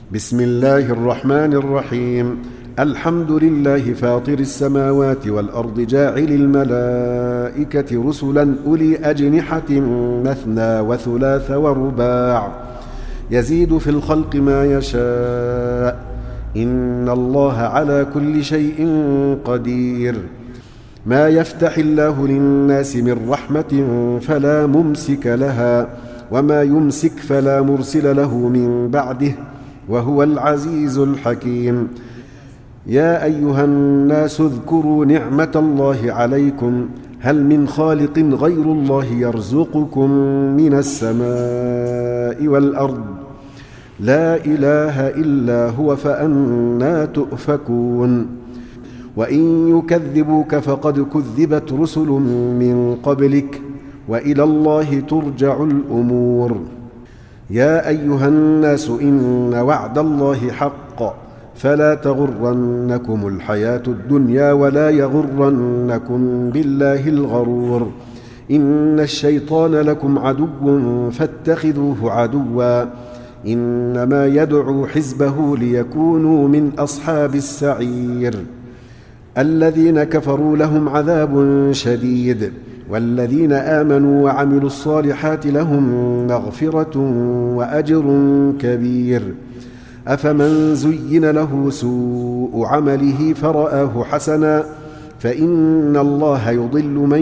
بسم الله الرحمن الرحيم. الحمد لله فاطر السماوات والأرض جاعل الملائكة رسلا أولي أجنحة مثنى وثلاث ورباع يزيد في الخلق ما يشاء إن الله على كل شيء قدير. ما يفتح الله للناس من رحمة فلا ممسك لها وما يمسك فلا مرسل له من بعده وهو العزيز الحكيم. يا أيها الناس اذكروا نعمة الله عليكم هل من خالق غير الله يرزقكم من السماء والأرض لا إله إلا هو فأنى تؤفكون. وإن يكذبوك فقد كذبت رسل من قبلك وإلى الله ترجع الأمور. يا أيها الناس إن وعد الله حق فلا تغرنكم الحياة الدنيا ولا يغرنكم بالله الغرور. إن الشيطان لكم عدو فاتخذوه عدوا إنما يدعو حزبه ليكونوا من أصحاب السعير. الذين كفروا لهم عذاب شديد والذين آمنوا وعملوا الصالحات لهم مغفرة وأجر كبير. أفمن زين له سوء عمله فرآه حسنا فإن الله يضل من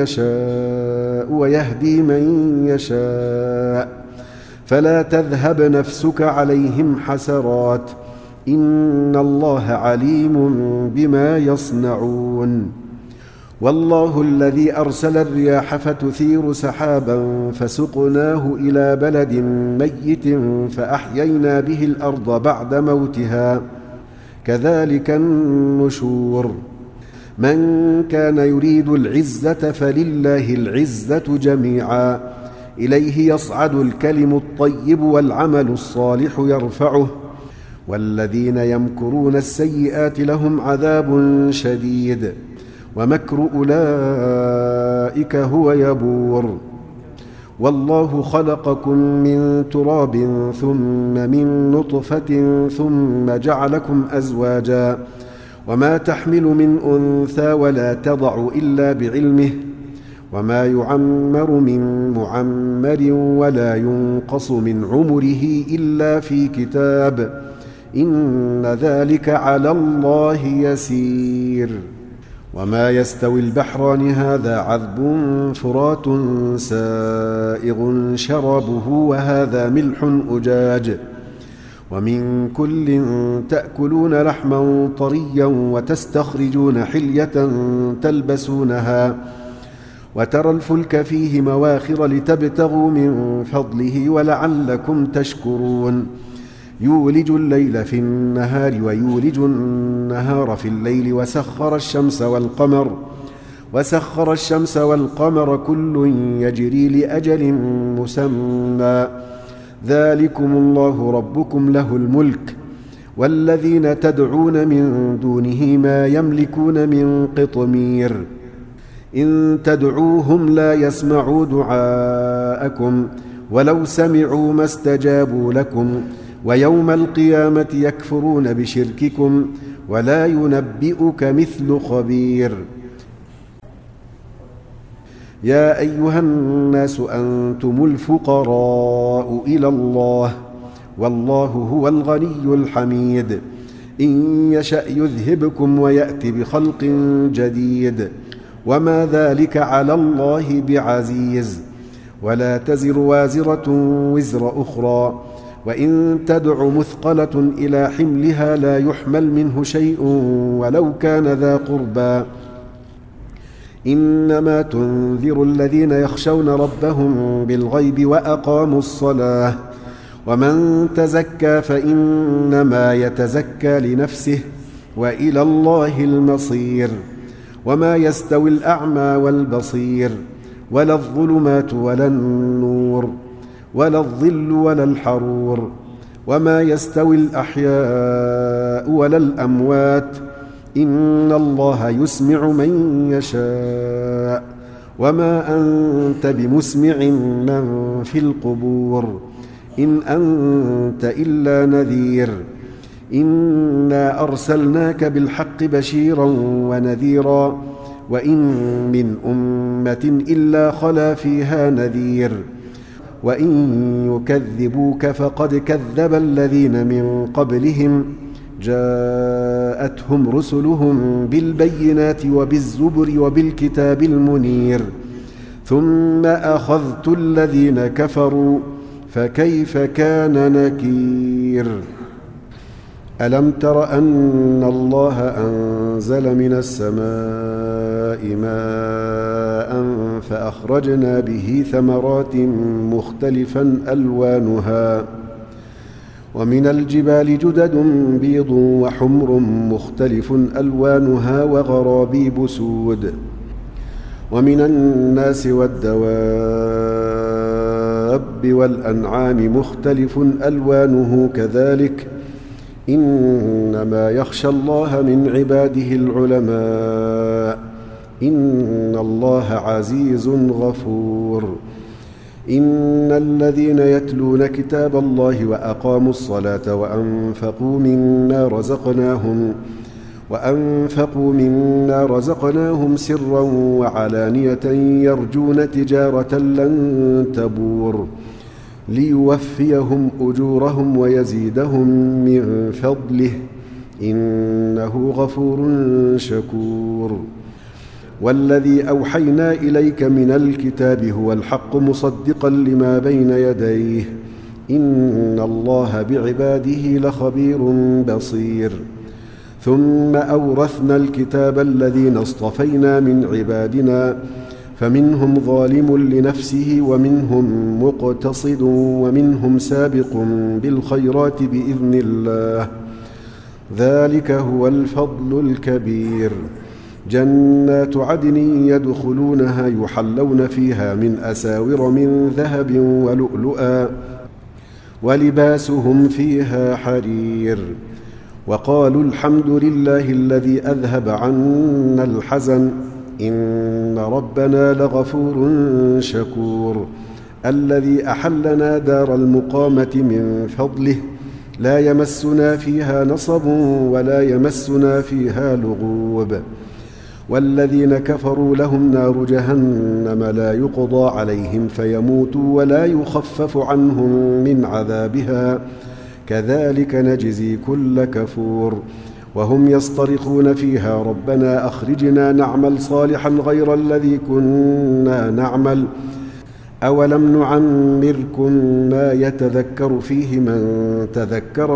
يشاء ويهدي من يشاء فلا تذهب نفسك عليهم حسرات إن الله عليم بما يصنعون. والله الذي أرسل الرياح فتثير سحابا فسقناه إلى بلد ميت فأحيينا به الأرض بعد موتها كذلك النشور. من كان يريد العزة فلله العزة جميعا إليه يصعد الكلم الطيب والعمل الصالح يرفعه والذين يمكرون السيئات لهم عذاب شديد ومكر أولئك هو يبور. والله خلقكم من تراب ثم من نطفة ثم جعلكم أزواجا وما تحمل من أنثى ولا تضع إلا بعلمه وما يعمر من معمر ولا ينقص من عمره إلا في كتاب إن ذلك على الله يسير. وما يستوي البحران هذا عذب فرات سائغ شرابه وهذا ملح أجاج ومن كل تأكلون لحما طريا وتستخرجون حلية تلبسونها وترى الفلك فيه مواخر لتبتغوا من فضله ولعلكم تشكرون. يولج الليل في النهار ويولج النهار في الليل وسخر الشمس والقمر كل يجري لأجل مسمى ذلكم الله ربكم له الملك والذين تدعون من دونه ما يملكون من قطمير. إن تدعوهم لا يسمعوا دعاءكم ولو سمعوا ما استجابوا لكم ويوم القيامة يكفرون بشرككم ولا ينبئك مثل خبير. يا أيها الناس أنتم الفقراء إلى الله والله هو الغني الحميد. إن يشأ يذهبكم ويأتي بخلق جديد وما ذلك على الله بعزيز. ولا تزر وازرة وزر أخرى وإن تدع مثقلة إلى حملها لا يحمل منه شيء ولو كان ذا قربى. إنما تنذر الذين يخشون ربهم بالغيب وأقاموا الصلاة ومن تزكى فإنما يتزكى لنفسه وإلى الله المصير. وما يستوي الأعمى والبصير ولا الظلمات ولا النور ولا الظل ولا الحرور. وما يستوي الأحياء ولا الأموات إن الله يسمع من يشاء وما أنت بمسمع من في القبور إن أنت إلا نذير إنا أرسلناك بالحق بشيرا ونذيرا وإن من أمة إلا خلا فيها نذير وإن يكذبوك فقد كذب الذين من قبلهم جاءتهم رسلهم بالبينات وبالزبر وبالكتاب المنير ثم أخذت الذين كفروا فكيف كان نكير ألم تر أن الله أنزل من السماء ماء فأخرجنا به ثمرات مختلفا ألوانها ومن الجبال جدد بيض وحمر مختلف ألوانها وغرابيب سود ومن الناس والدواب والأنعام مختلف ألوانه كذلك إنما يخشى الله من عباده العلماء إن الله عزيز غفور إن الذين يتلون كتاب الله وأقاموا الصلاة وأنفقوا مما رزقناهم سرا وعلانية يرجون تجارة لن تبور ليوفيهم أجورهم ويزيدهم من فضله إنه غفور شكور والذي أوحينا إليك من الكتاب هو الحق مصدقا لما بين يديه إن الله بعباده لخبير بصير ثم أورثنا الكتاب الذين اصطفينا من عبادنا فمنهم ظالم لنفسه ومنهم مقتصد ومنهم سابق بالخيرات بإذن الله ذلك هو الفضل الكبير جنات عدن يدخلونها يحلون فيها من أساور من ذهب ولؤلؤا ولباسهم فيها حرير وقالوا الحمد لله الذي أذهب عنا الحزن إن ربنا لغفور شكور الذي أحلنا دار المقامة من فضله لا يمسنا فيها نصب ولا يمسنا فيها لغوب والذين كفروا لهم نار جهنم لا يقضى عليهم فيموتوا ولا يخفف عنهم من عذابها كذلك نجزي كل كفور وهم يصطرخون فيها ربنا أخرجنا نعمل صالحا غير الذي كنا نعمل أولم نعمركم ما يتذكر فيه من تذكر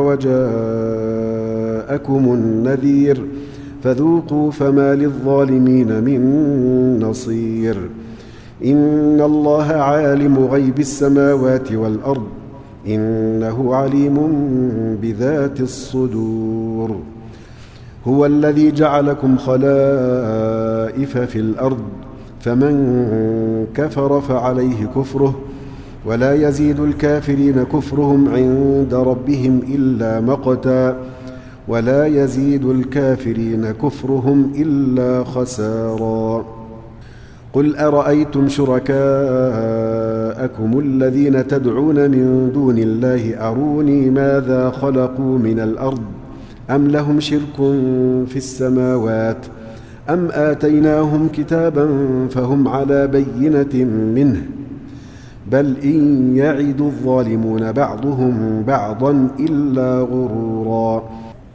وجاءكم النذير فذوقوا فما للظالمين من نصير إن الله عالم غيب السماوات والأرض إنه عليم بذات الصدور هو الذي جعلكم خلائف في الأرض فمن كفر فعليه كفره ولا يزيد الكافرين كفرهم عند ربهم إلا مقتا ولا يزيد الكافرين كفرهم إلا خسارا قل أرأيتم شركاءكم الذين تدعون من دون الله أروني ماذا خلقوا من الأرض أم لهم شرك في السماوات أم آتيناهم كتابا فهم على بينة منه بل إن يعد الظالمون بعضهم بعضا إلا غرورا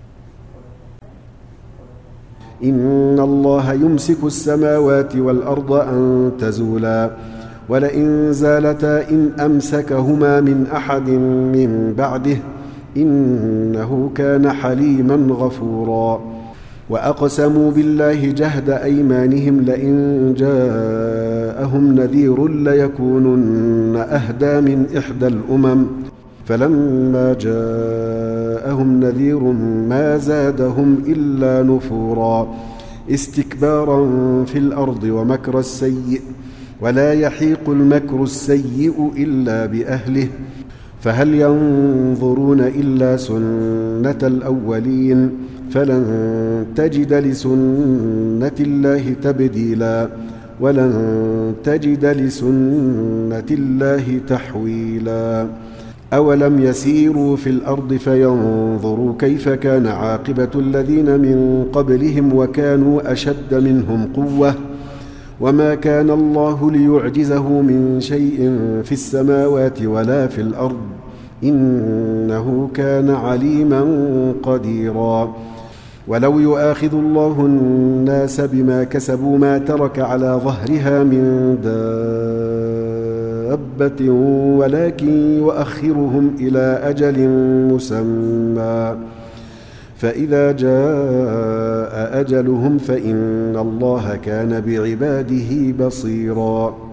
إن الله يمسك السماوات والأرض أن تزولا ولئن زالتا إن أمسكهما من أحد من بعده إنه كان حليما غفورا وأقسموا بالله جهد أيمانهم لئن جاءهم نذير ليكونن أهدى من إحدى الأمم فلما جاءهم نذير ما زادهم إلا نفورا استكبارا في الأرض ومكر السيء ولا يحيق المكر السيء إلا بأهله فهل ينظرون إلا سنة الأولين فلن تجد لسنة الله تبديلا ولن تجد لسنة الله تحويلا أولم يسيروا في الأرض فينظروا كيف كان عاقبة الذين من قبلهم وكانوا أشد منهم قوة وما كان الله ليعجزه من شيء في السماوات ولا في الأرض إنه كان عليما قديرا ولو يؤاخذ الله الناس بما كسبوا ما ترك على ظهرها من دابة ولكن يؤخرهم إلى أجل مسمى فإذا جاء أجلهم فإن الله كان بعباده بصيرا